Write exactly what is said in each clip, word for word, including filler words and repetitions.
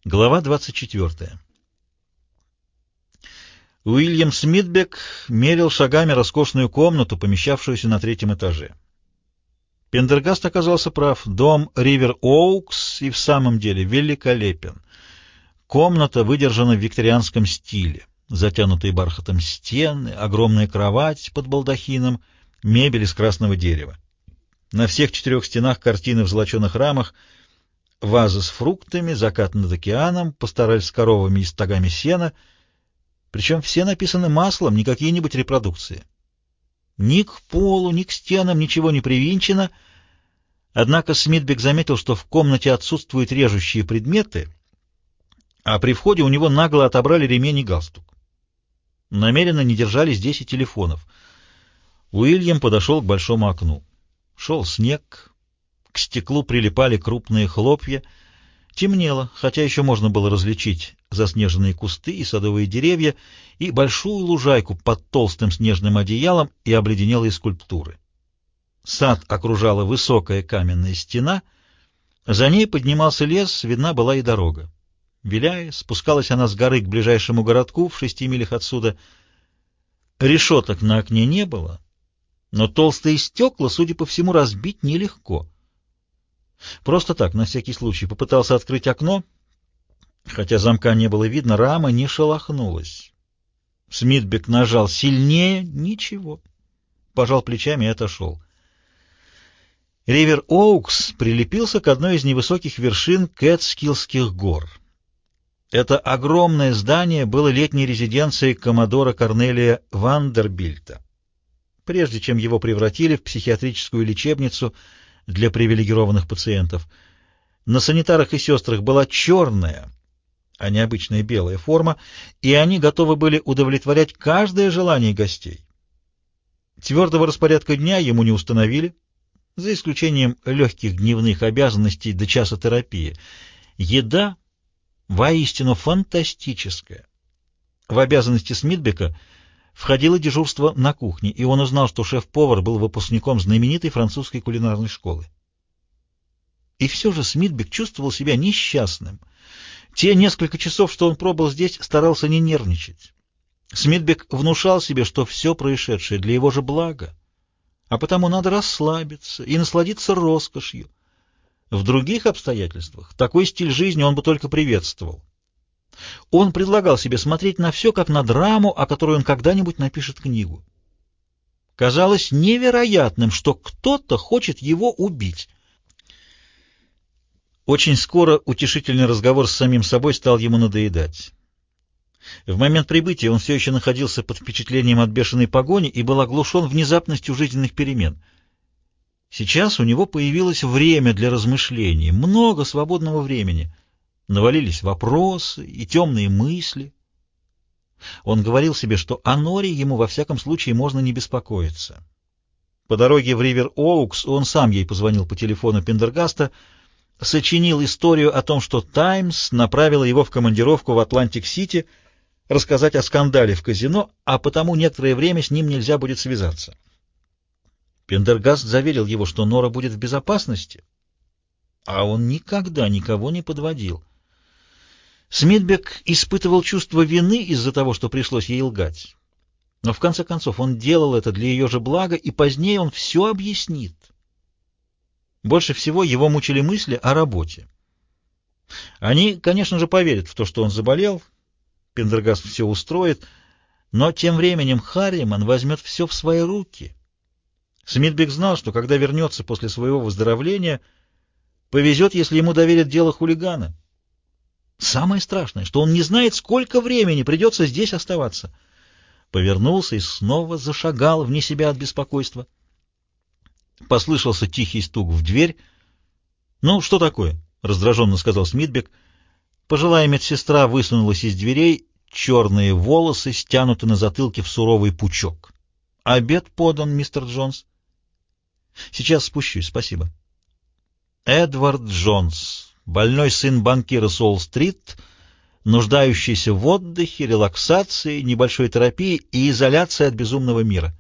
Глава двадцать четвертая. Уильям Смитбек мерил шагами роскошную комнату, помещавшуюся на третьем этаже. Пендергаст оказался прав. Дом Ривер Оукс и в самом деле великолепен. Комната выдержана в викторианском стиле. Затянутые бархатом стены, огромная кровать под балдахином, мебель из красного дерева. На всех четырех стенах картины в золоченых рамах, вазы с фруктами, закат над океаном, пастораль с коровами и стогами сена. Причем все написаны маслом, не какие-нибудь репродукции. Ни к полу, ни к стенам ничего не привинчено. Однако Смитбек заметил, что в комнате отсутствуют режущие предметы, а при входе у него нагло отобрали ремень и галстук. Намеренно не держали здесь и телефонов. Уильям подошел к большому окну. Шел снег. К стеклу прилипали крупные хлопья. Темнело, хотя еще можно было различить заснеженные кусты и садовые деревья, и большую лужайку под толстым снежным одеялом и обледенелые скульптуры. Сад окружала высокая каменная стена, за ней поднимался лес, видна была и дорога. Виляя, спускалась она с горы к ближайшему городку в шести милях отсюда. Решеток на окне не было, но толстые стекла, судя по всему, разбить нелегко. Просто так, на всякий случай, попытался открыть окно, хотя замка не было видно, рама не шелохнулась. Смитбек нажал сильнее — ничего. Пожал плечами и отошел. Ривер Оукс прилепился к одной из невысоких вершин Кэтскиллских гор. Это огромное здание было летней резиденцией коммодора Корнелия Вандербильта, прежде чем его превратили в психиатрическую лечебницу для привилегированных пациентов. На санитарах и сестрах была черная, а не обычная белая форма, и они готовы были удовлетворять каждое желание гостей. Твердого распорядка дня ему не установили, за исключением легких дневных обязанностей до часа терапии. Еда воистину фантастическая. В обязанности Смитбека входило дежурство на кухне, и он узнал, что шеф-повар был выпускником знаменитой французской кулинарной школы. И все же Смитбек чувствовал себя несчастным. Те несколько часов, что он пробыл здесь, старался не нервничать. Смитбек внушал себе, что все происшедшее для его же блага, а потому надо расслабиться и насладиться роскошью. В других обстоятельствах такой стиль жизни он бы только приветствовал. Он предлагал себе смотреть на все, как на драму, о которой он когда-нибудь напишет книгу. Казалось невероятным, что кто-то хочет его убить. Очень скоро утешительный разговор с самим собой стал ему надоедать. В момент прибытия он все еще находился под впечатлением от бешеной погони и был оглушен внезапностью жизненных перемен. Сейчас у него появилось время для размышлений, много свободного времени. Навалились вопросы и темные мысли. Он говорил себе, что о Норе ему во всяком случае можно не беспокоиться. По дороге в Ривер-Оукс он сам ей позвонил по телефону Пендергаста, сочинил историю о том, что «Таймс» направила его в командировку в Атлантик-Сити рассказать о скандале в казино, а потому некоторое время с ним нельзя будет связаться. Пендергаст заверил его, что Нора будет в безопасности, а он никогда никого не подводил. Смитбек испытывал чувство вины из-за того, что пришлось ей лгать. Но в конце концов он делал это для ее же блага, и позднее он все объяснит. Больше всего его мучили мысли о работе. Они, конечно же, поверят в то, что он заболел, Пендергаст все устроит, но тем временем Харриман возьмет все в свои руки. Смитбек знал, что когда вернется после своего выздоровления, повезет, если ему доверят дело хулигана. Самое страшное, что он не знает, сколько времени придется здесь оставаться. Повернулся и снова зашагал вне себя от беспокойства. Послышался тихий стук в дверь. «Ну, что такое?» — раздраженно сказал Смитбек. Пожилая медсестра высунулась из дверей, черные волосы стянуты на затылке в суровый пучок. «Обед подан, мистер Джонс». «Сейчас спущусь, спасибо». Эдвард Джонс, больной сын банкира Солл-стрит, нуждающийся в отдыхе, релаксации, небольшой терапии и изоляции от безумного мира.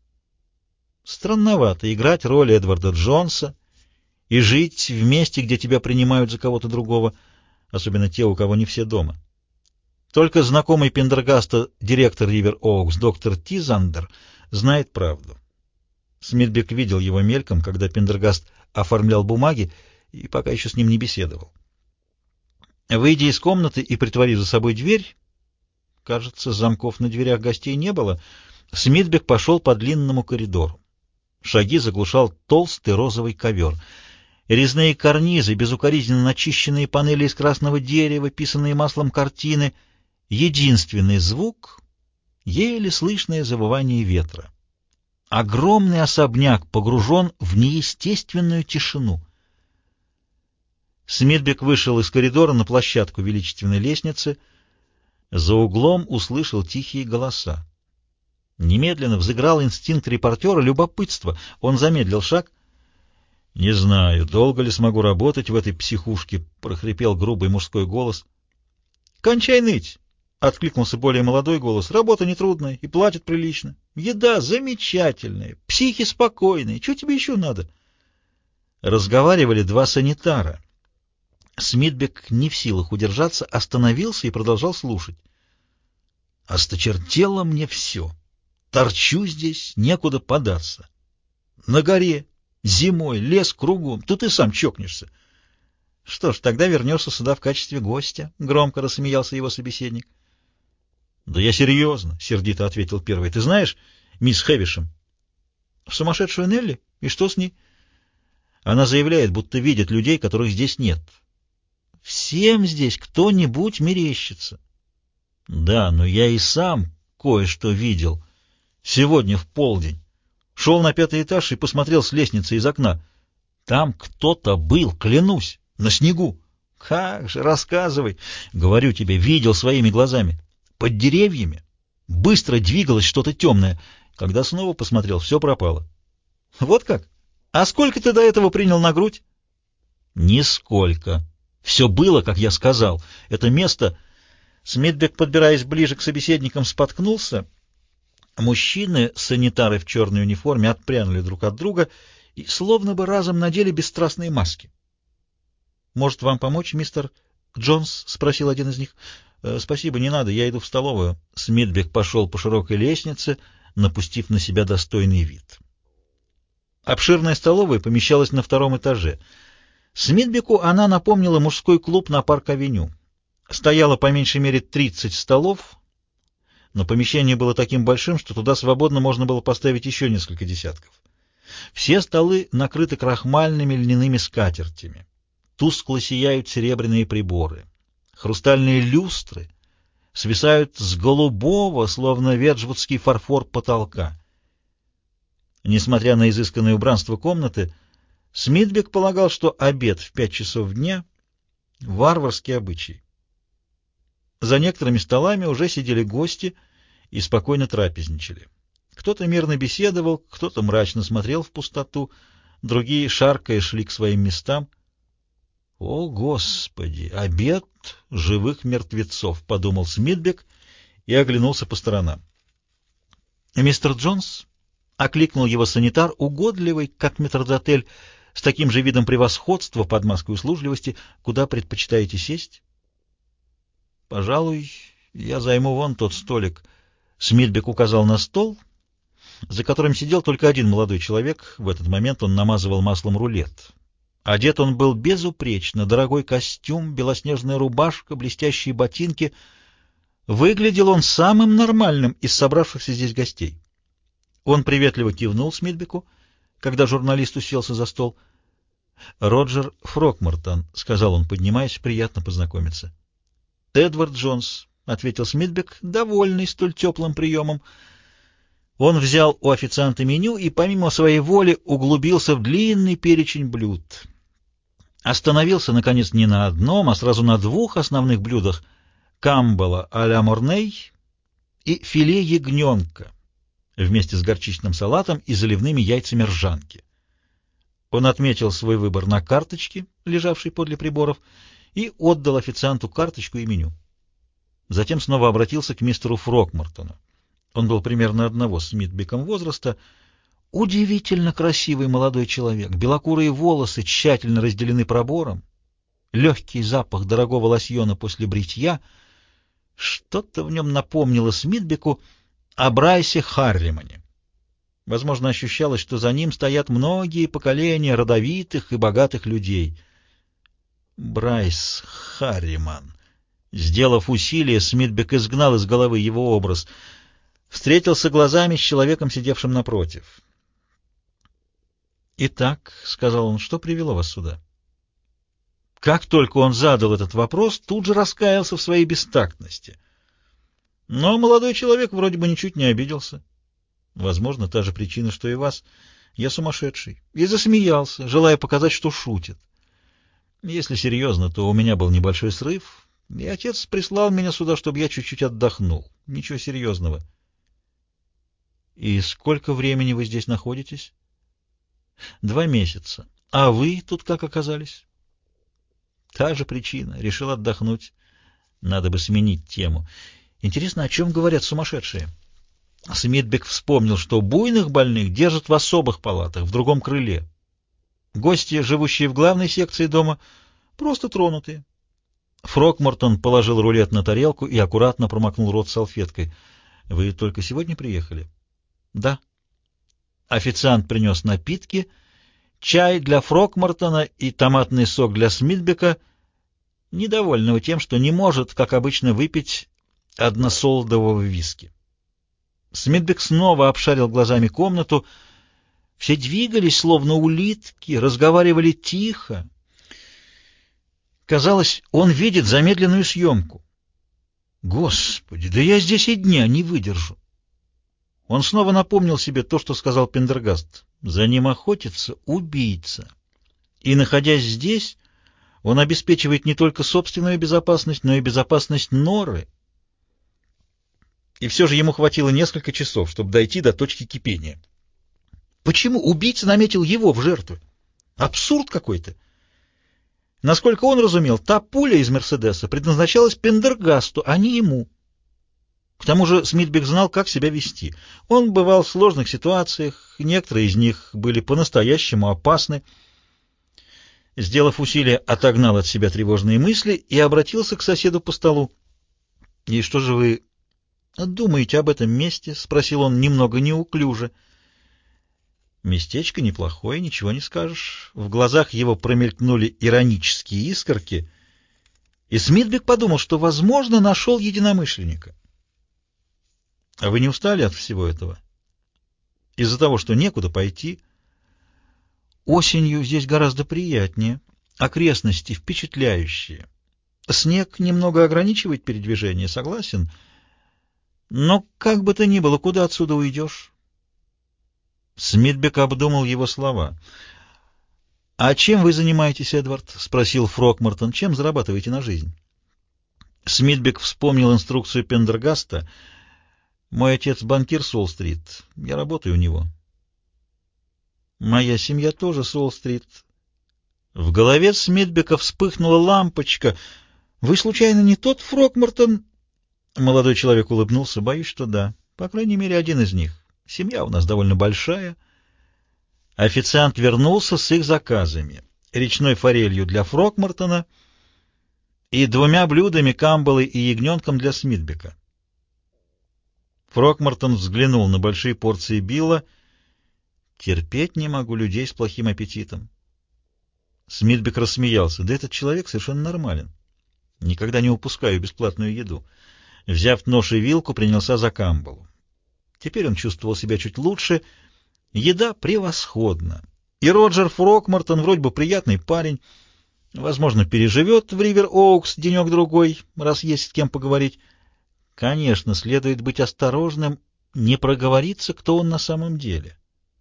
Странновато играть роль Эдварда Джонса и жить в месте, где тебя принимают за кого-то другого. особенно те, у кого не все дома. Только знакомый Пендергаста, директор Ривер Оукс, доктор Тизандер, знает правду. Смитбек видел его мельком, когда Пендергаст оформлял бумаги, и пока еще с ним не беседовал. Выйдя из комнаты и притворив за собой дверь, кажется, замков на дверях гостей не было, Смитбек пошел по длинному коридору. Шаги заглушал толстый розовый ковер. Резные карнизы, безукоризненно начищенные панели из красного дерева, писанные маслом картины. Единственный звук — еле слышное завывание ветра. Огромный особняк погружен в неестественную тишину. Смитбек вышел из коридора на площадку величественной лестницы. За углом услышал тихие голоса. Немедленно взыграл инстинкт репортера, любопытство. Он замедлил шаг. — Не знаю, долго ли смогу работать в этой психушке, — прохрипел грубый мужской голос. — Кончай ныть! — откликнулся более молодой голос. — Работа нетрудная и платят прилично. Еда замечательная, психи спокойные. Чего тебе еще надо? Разговаривали два санитара. Смитбек, не в силах удержаться, остановился и продолжал слушать. «Осточертело мне все. Торчу здесь, некуда податься. На горе, зимой, лес кругом. Тут и сам чокнешься». «Что ж, тогда вернешься сюда в качестве гостя», — громко рассмеялся его собеседник. «Да я серьезно», — сердито ответил первый. «Ты знаешь мисс Хэвишем?» «Сумасшедшую Нелли? И что с ней?» «Она заявляет, будто видит людей, которых здесь нет». «Всем здесь кто-нибудь мерещится». «Да, но я и сам кое-что видел. Сегодня в полдень. Шел на пятый этаж и посмотрел с лестницы из окна. Там кто-то был, клянусь, на снегу». «Как же, рассказывай». «Говорю тебе, видел своими глазами. Под деревьями быстро двигалось что-то темное. Когда снова посмотрел, все пропало». «Вот как? А сколько ты до этого принял на грудь?» «Нисколько. Все было, как я сказал. Это место...» Смитбек, подбираясь ближе к собеседникам, споткнулся. Мужчины, санитары в черной униформе, отпрянули друг от друга и словно бы разом надели бесстрастные маски. «Может, вам помочь, мистер Джонс?» — спросил один из них. «Э, «Спасибо, не надо, я иду в столовую». Смитбек пошел по широкой лестнице, напустив на себя достойный вид. Обширная столовая помещалась на втором этаже. Смитбеку она напомнила мужской клуб на Парк-авеню. Стояло по меньшей мере тридцать столов, но помещение было таким большим, что туда свободно можно было поставить еще несколько десятков. Все столы накрыты крахмальными льняными скатертями. Тускло сияют серебряные приборы. Хрустальные люстры свисают с голубого, словно веджвудский фарфор, потолка. Несмотря на изысканное убранство комнаты, Смитбек полагал, что обед в пять часов дня — варварский обычай. За некоторыми столами уже сидели гости и спокойно трапезничали. Кто-то мирно беседовал, кто-то мрачно смотрел в пустоту, другие, шаркая, шли к своим местам. «О, Господи! Обед живых мертвецов!» — подумал Смитбек и оглянулся по сторонам. «Мистер Джонс?» — окликнул его санитар, угодливый, как метрдотель, с таким же видом превосходства под маской услужливости. «Куда предпочитаете сесть?» «Пожалуй, я займу вон тот столик». Смитбек указал на стол, за которым сидел только один молодой человек. В этот момент он намазывал маслом рулет. Одет он был безупречно: дорогой костюм, белоснежная рубашка, блестящие ботинки. Выглядел он самым нормальным из собравшихся здесь гостей. Он приветливо кивнул Смитбеку, когда журналист уселся за стол. «Роджер Фрокмортон», — сказал он, поднимаясь, — «приятно познакомиться». «Эдвард Джонс», — ответил Смитбек, довольный столь теплым приемом. Он взял у официанта меню и, помимо своей воли, углубился в длинный перечень блюд. Остановился, наконец, не на одном, а сразу на двух основных блюдах — камбала а-ля Морней и филе ягненка вместе с горчичным салатом и заливными яйцами ржанки. Он отметил свой выбор на карточке, лежавшей подле приборов, и отдал официанту карточку и меню. Затем снова обратился к мистеру Фрокмортону. Он был примерно одного с Смитбеком возраста, удивительно красивый молодой человек, белокурые волосы тщательно разделены пробором, легкий запах дорогого лосьона после бритья. Что-то в нем напомнило Смитбеку о Брайсе Харримане. Возможно, ощущалось, что за ним стоят многие поколения родовитых и богатых людей. Брайс Харриман. Сделав усилие, Смитбек изгнал из головы его образ. Встретился глазами с человеком, сидевшим напротив. «Итак», — сказал он, — «что привело вас сюда?» Как только он задал этот вопрос, тут же раскаялся в своей бестактности. Но молодой человек вроде бы ничуть не обиделся. Возможно, та же причина, что и вас. Я сумасшедший. И засмеялся, желая показать, что шутит. Если серьезно, то у меня был небольшой срыв, и отец прислал меня сюда, чтобы я чуть-чуть отдохнул. Ничего серьезного. И сколько времени вы здесь находитесь? Два месяца. А вы тут как оказались? Та же причина. Решил отдохнуть. Надо бы сменить тему. Интересно, о чем говорят сумасшедшие? Смитбек вспомнил, что буйных больных держат в особых палатах, в другом крыле. Гости, живущие в главной секции дома, просто тронутые. Фрогмортон положил рулет на тарелку и аккуратно промокнул рот салфеткой. — Вы только сегодня приехали? — Да. Официант принес напитки, чай для Фрогмортона и томатный сок для Смитбека, недовольного тем, что не может, как обычно, выпить односолодового виски. Смитбек снова обшарил глазами комнату. Все двигались, словно улитки, разговаривали тихо. Казалось, он видит замедленную съемку. Господи, да я здесь и дня не выдержу. Он снова напомнил себе то, что сказал Пендергаст. За ним охотится убийца. И, находясь здесь, он обеспечивает не только собственную безопасность, но и безопасность Норы. И все же ему хватило несколько часов, чтобы дойти до точки кипения. Почему убийца наметил его в жертву? Абсурд какой-то. Насколько он разумел, та пуля из Мерседеса предназначалась Пендергасту, а не ему. К тому же Смитбек знал, как себя вести. Он бывал в сложных ситуациях, некоторые из них были по-настоящему опасны. Сделав усилие, отогнал от себя тревожные мысли и обратился к соседу по столу. — И что же вы думаете об этом месте? — спросил он немного неуклюже. Местечко неплохое, ничего не скажешь. В глазах его промелькнули иронические искорки, и Смитбек подумал, что, возможно, нашел единомышленника. — А вы не устали от всего этого? Из-за того, что некуда пойти? Осенью здесь гораздо приятнее, окрестности впечатляющие. Снег немного ограничивает передвижение, согласен, но как бы то ни было, куда отсюда уйдешь? Смитбек обдумал его слова. — А чем вы занимаетесь, Эдвард? — спросил Фрогмортон. — Чем зарабатываете на жизнь? Смитбек вспомнил инструкцию Пендергаста. — Мой отец банкир с Уолл-стрит. Я работаю у него. — Моя семья тоже с Уолл-стрит. В голове Смитбека вспыхнула лампочка. — Вы, случайно, не тот Фрогмортон? Молодой человек улыбнулся. — Боюсь, что да. По крайней мере, один из них. Семья у нас довольно большая. Официант вернулся с их заказами. Речной форелью для Фрогмортона и двумя блюдами камбалы и ягненком для Смитбека. Фрогмортон взглянул на большие порции Билла. «Терпеть не могу людей с плохим аппетитом». Смитбек рассмеялся. «Да этот человек совершенно нормален. Никогда не упускаю бесплатную еду». Взяв нож и вилку, принялся за камбалу. Теперь он чувствовал себя чуть лучше. Еда превосходна. И Роджер Фрогмортон вроде бы приятный парень. Возможно, переживет в Ривер-Оукс денек-другой, раз есть с кем поговорить. Конечно, следует быть осторожным, не проговориться, кто он на самом деле.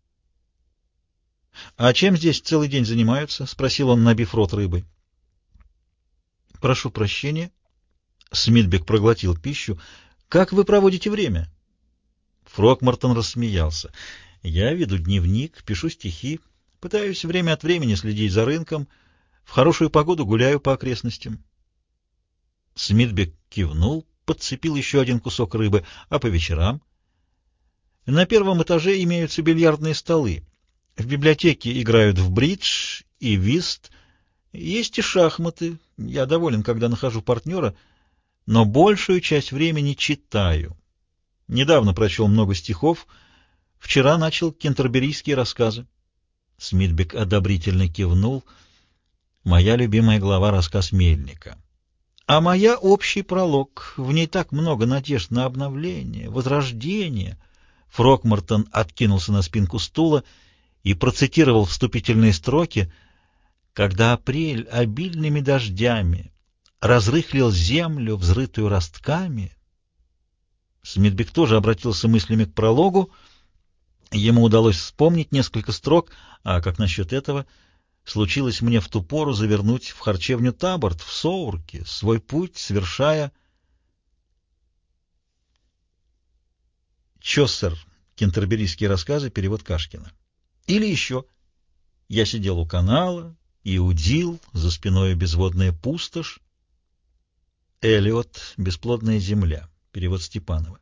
— А чем здесь целый день занимаются? — спросил он, набив рот рыбой. — Прошу прощения. Смитбек проглотил пищу. — Как вы проводите время? Фрогмортон рассмеялся. — Я веду дневник, пишу стихи, пытаюсь время от времени следить за рынком, в хорошую погоду гуляю по окрестностям. Смитбек кивнул, подцепил еще один кусок рыбы. — А по вечерам? — На первом этаже имеются бильярдные столы. В библиотеке играют в бридж и вист. Есть и шахматы. Я доволен, когда нахожу партнера, но большую часть времени читаю. Недавно прочел много стихов. Вчера начал кентерберийские рассказы. Смитбек одобрительно кивнул. Моя любимая глава — рассказ Мельника. А моя — общий пролог. В ней так много надежд на обновление, возрождение. Фрокмортон откинулся на спинку стула и процитировал вступительные строки: «Когда апрель обильными дождями разрыхлил землю, взрытую ростками». Смитбек тоже обратился мыслями к прологу. Ему удалось вспомнить несколько строк. А как насчет этого? Случилось мне в ту пору завернуть в харчевню Таборт, в Соурке, свой путь совершая... Чоссер. Кентерберийские рассказы. Перевод Кашкина. Или еще: я сидел у канала и удил, за спиной безводная пустошь. Элиот. Бесплодная земля. Перевод Степанова.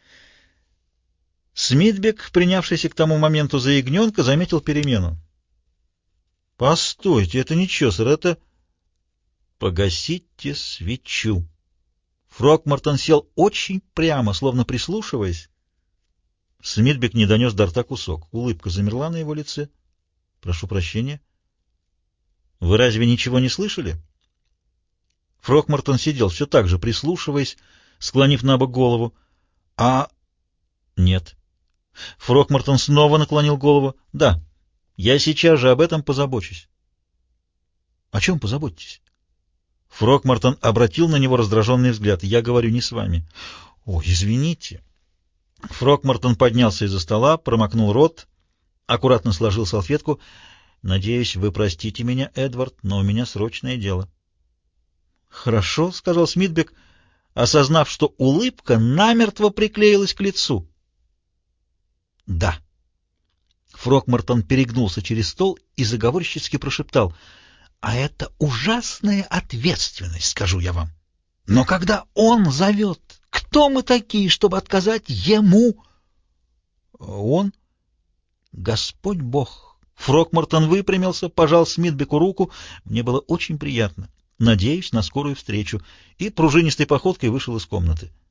Смитбек, принявшийся к тому моменту за ягненка, заметил перемену. «Постойте, это не Чосер, это...» «Погасите свечу». Фрокмортон сел очень прямо, словно прислушиваясь. Смитбек не донес до рта кусок. Улыбка замерла на его лице. «Прошу прощения. Вы разве ничего не слышали?» Фрокмортон сидел все так же, прислушиваясь, склонив набок голову. «А...» «Нет». Фрокмортон снова наклонил голову. «Да, я сейчас же об этом позабочусь». «О чем позаботитесь?» Фрокмортон обратил на него раздраженный взгляд. «Я говорю не с вами». «О, извините». Фрокмортон поднялся из-за стола, промокнул рот, аккуратно сложил салфетку. «Надеюсь, вы простите меня, Эдвард, но у меня срочное дело». «Хорошо», — сказал Смитбек, осознав, что улыбка намертво приклеилась к лицу. «Да». Фрокмортон перегнулся через стол и заговорщицки прошептал: «А это ужасная ответственность, скажу я вам. Но когда он зовет, кто мы такие, чтобы отказать ему?» «Он? Господь Бог». Фрокмортон выпрямился, пожал Смитбеку руку. «Мне было очень приятно. Надеюсь на скорую встречу». И пружинистой походкой вышел из комнаты.